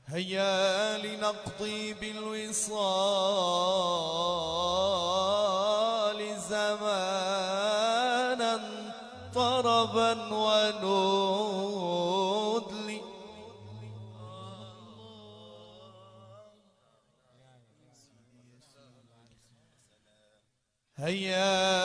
هيا لنقضي بالوصال زمانا طربا وندلي. هيا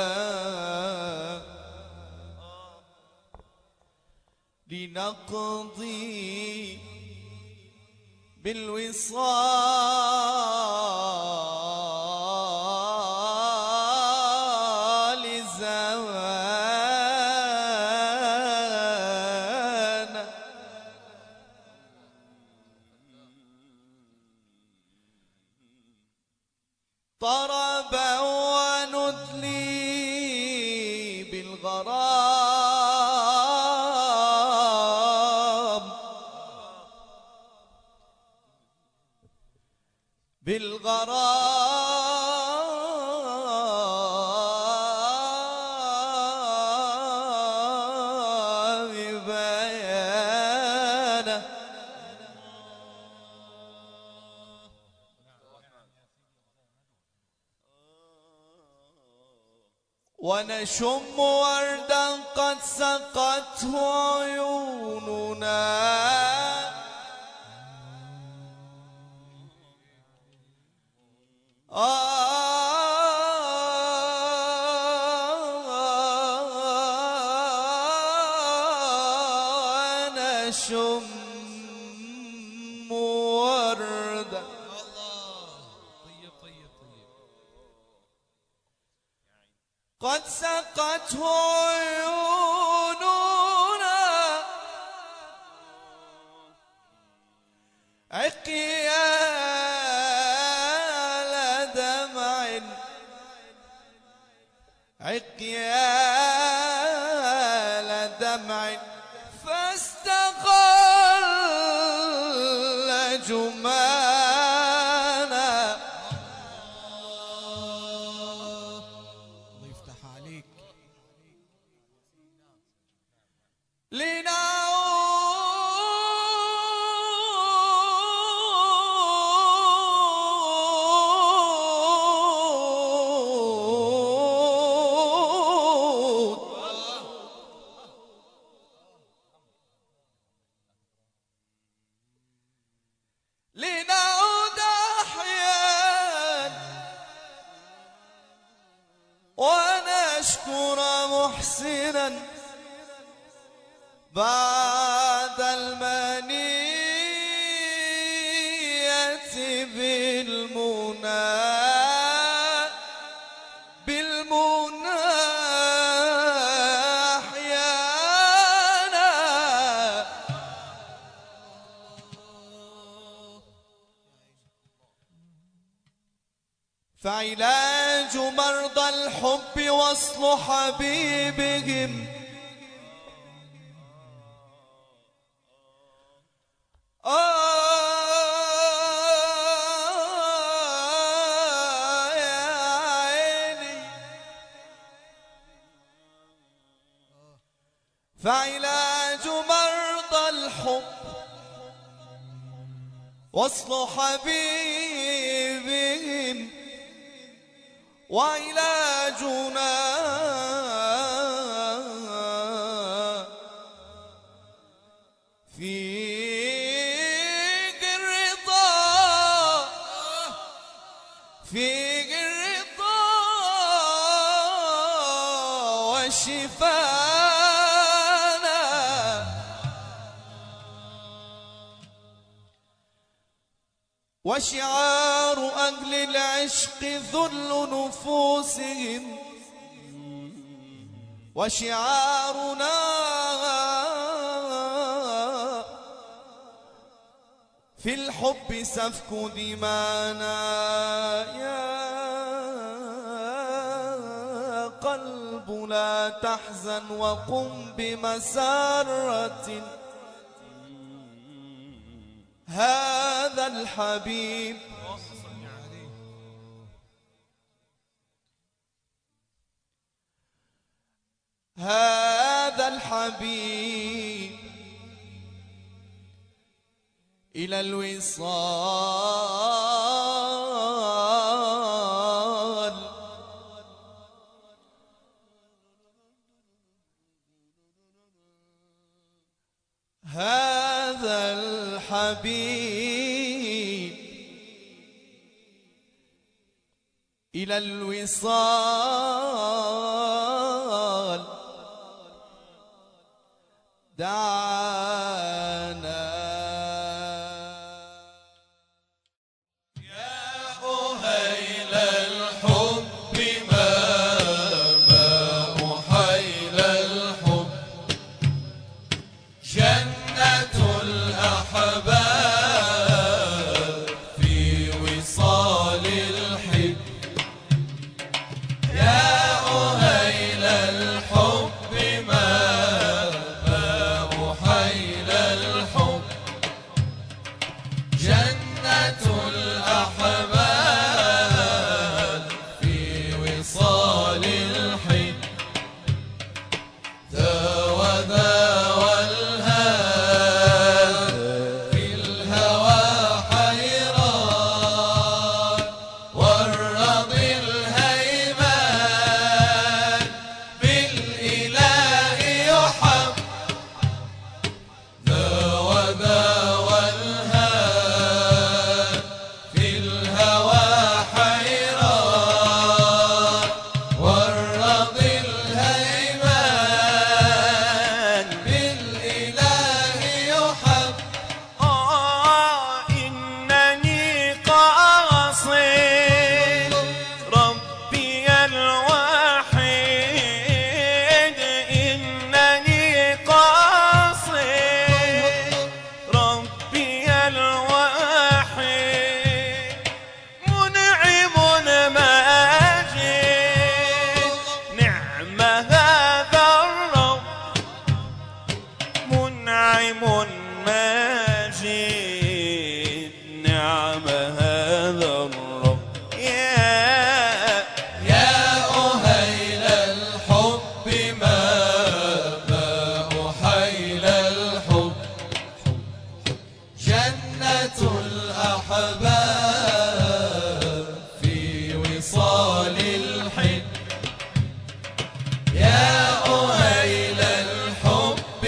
لنقضي بالوصال زمانا طربا وندلي بالغرام بيانا ونشم وردا قد سقته عيوننا نشم وردا قد سقته عيوننا عقيال دمع عقيال دمع فاستقل جمانا. الله يفتح عليك. لنعود أحيان ونشكر محسنا بعد المنية بالمنى أحيانا فعلاج مرضى الحب وصل حبيبهم يا عيني. فعلاج مرضى الحب وصل حبيبهم وعلاجنا فيه الرضا فيه الرضا والشفانا. وشعار أهل العشق ذل نفوسهم وشعارنا في الحب سفك دمانا. يا قلب لا تحزن وقم بمسرة هذا الحبيب هذا الحبيب إلى الوصال. هذا الحبيب إلى الوصال دعانا. يا أهيل الحب ماء حيل الحب جنة الأحباب في وصال الحب. يا أهيل الحب ماء حيل الحب جنة الأحباب في وصال الحب. ذا وذا والهاد في الهوى حيران والرضي الهيمان بالإله يحب. ذا وذا والهاد في الهوى حيران والرضي الهيمان بالإله يحب. إنني قاصد ربي الوحيد. إنني قاصد ربي الوحيد منعم ماجد. نعم هذا الرب منعم ماجد. نعم هذا الرب. يا أهيل الحب ماء حيل الحب جنة الأحباب في وصال الحب. يا أهيل الحب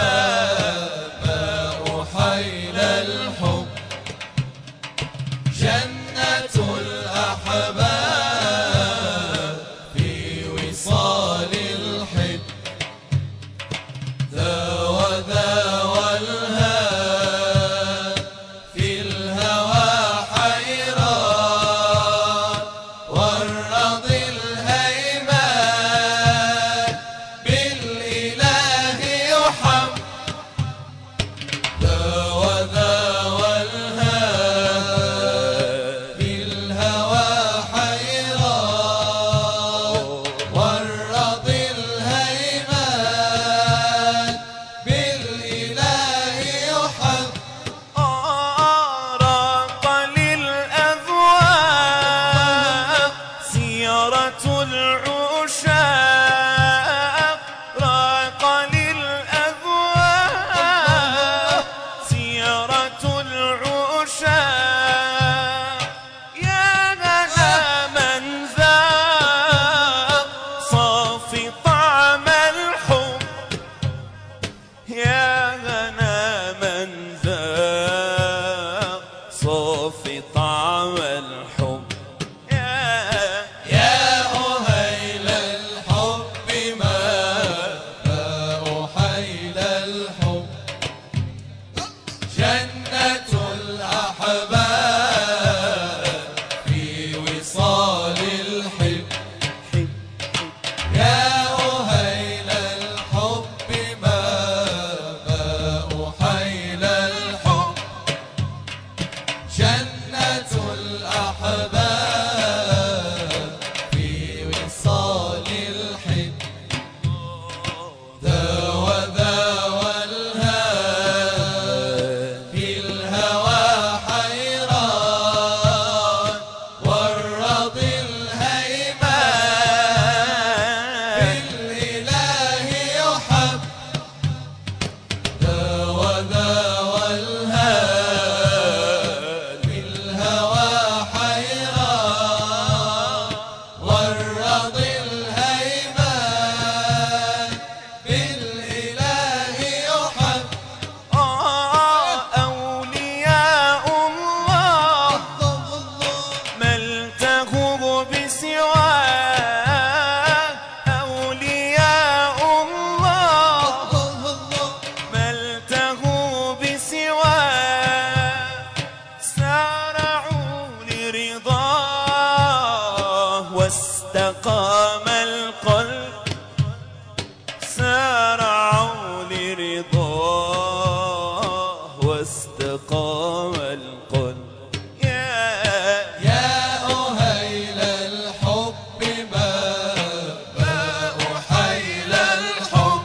ماء حيل الحب جنة الأحباب في وصال الحب. ذا وذا والهاد في الهوى حيران والرضي الهيمان بالإله يحب. ذا وذا والهاد في الهوى حيران والرضي الهيمان بالإله يحب. راق للأذواق سيرة العشاق. راق للأذواق سيرة العشاق. يا هلا من ذاق صافي طعم الحب. يا غنى من ذاق صافي طعم الحب. يا أهيل الحب ماء حيل الحب جنة الأحباب في وصال الحب. يا أهيل الحب ماء حيل الحب جنة الأحباب في وصال الحب. ذا وذا والهاد في واستقام القلب. يا أهيل الحب ماء حيل الحب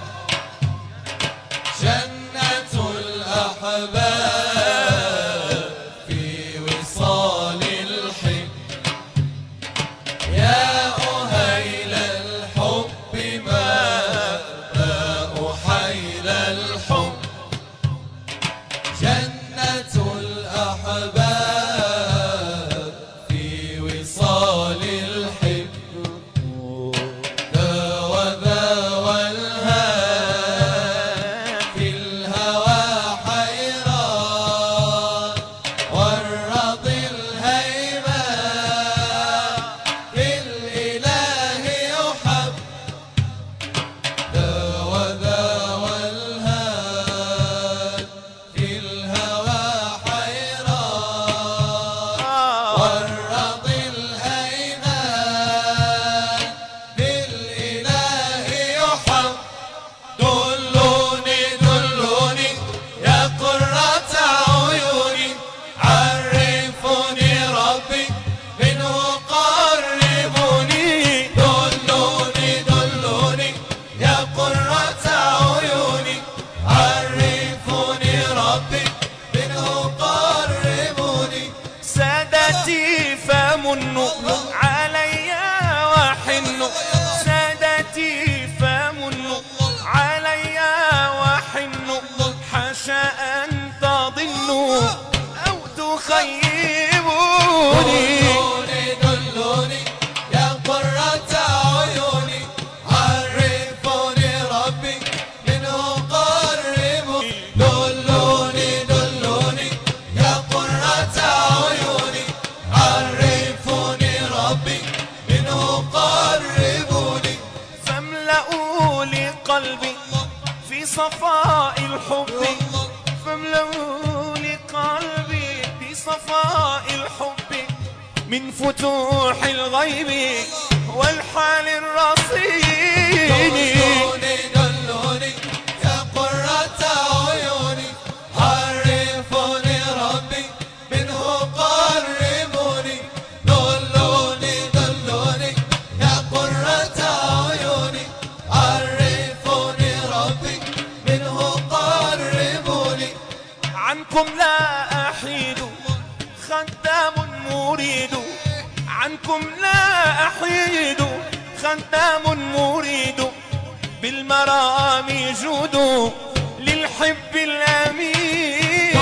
جنة الأحباب في وصال الحب. يا أهيل الحب ماء حيل الحب جنة الأحباب في وصال الحب. ذا وذا والهام في الهوى حيران والرضي الهيمان بالإله يحب. ذا وذا والهام في الهوى حيران والرضي الهيمان بالإله يحب. دلوني دلوني يا قرة عيوني عرفوني ربي منه قربوني. دلوني دلوني يا قرة عيوني عرفوني ربي منه قربوني. سادتي فمنوا علي وحنوا، سادتي فمنوا علي وحنوا، حاشا أن تظنوا أو تخيبوني. دلوني دلوني يا قرة عيوني عرفوني ربي منه قربوني. دلوني دلوني يا قرة عيوني عرفوني ربي منه قربوني. فاملأوا لي قلبي في صفاء الحب، فاملأوا لي قلبي في صفاء الحب من فتوح الغيب والحال الرصين. دلوني دلوني يا قرة عيوني عرفوني ربي منه قربوني. دلوني دلوني يا قرة عيوني عرفوني ربي منه قربوني. عنكم لا أحيد خدام مريد، عنكم لا أحيد خدام مريد، بالمرام جود للحب الأمين.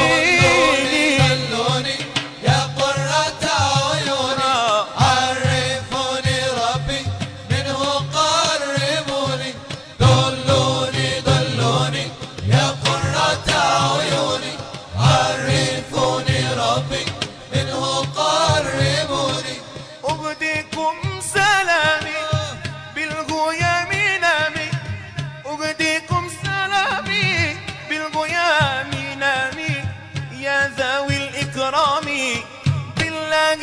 دلوني يا قرة عيوني عرفوني ربي منه قربوني. دلوني دلوني يا قرة عيوني عرفوني ربي منه قربوني. أهديكم سلامي بالغيام نامي، أهديكم سلامي بالغيام نامي، يا ذوي الإكرام بالله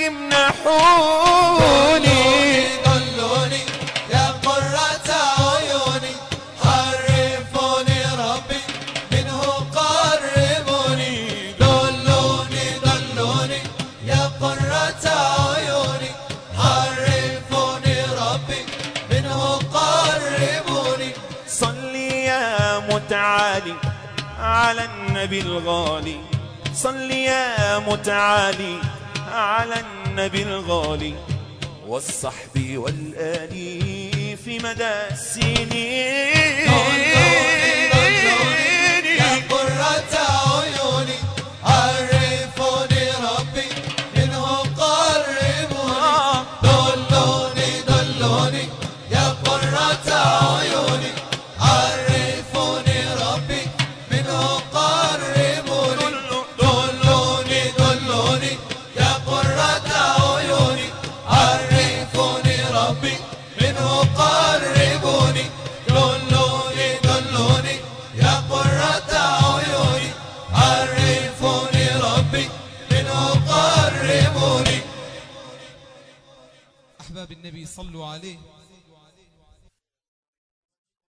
امنحوني. دلوني يا قرة عيوني عرفوني ربي منه قربوني. دلوني دلوني يا قرة عيوني عرفوني ربي منه قربوني. صلي يا متعالي على النبي الغالي، صلي يا متعالي على النبي الغالي والصحب والآل في مدى السنين. يا قرة عيوني عرفوني ربي منه قربوني. دلوني دلوني يا قرة عيوني عرفوني ربي منه قربوني. دلوني دلوني يا قرة عيوني عرفوني ربي منه قربوني. دلوني دلوني يا قرة عيوني عرفوني ربي منه قربوني. أحباب النبي صلوا عليه.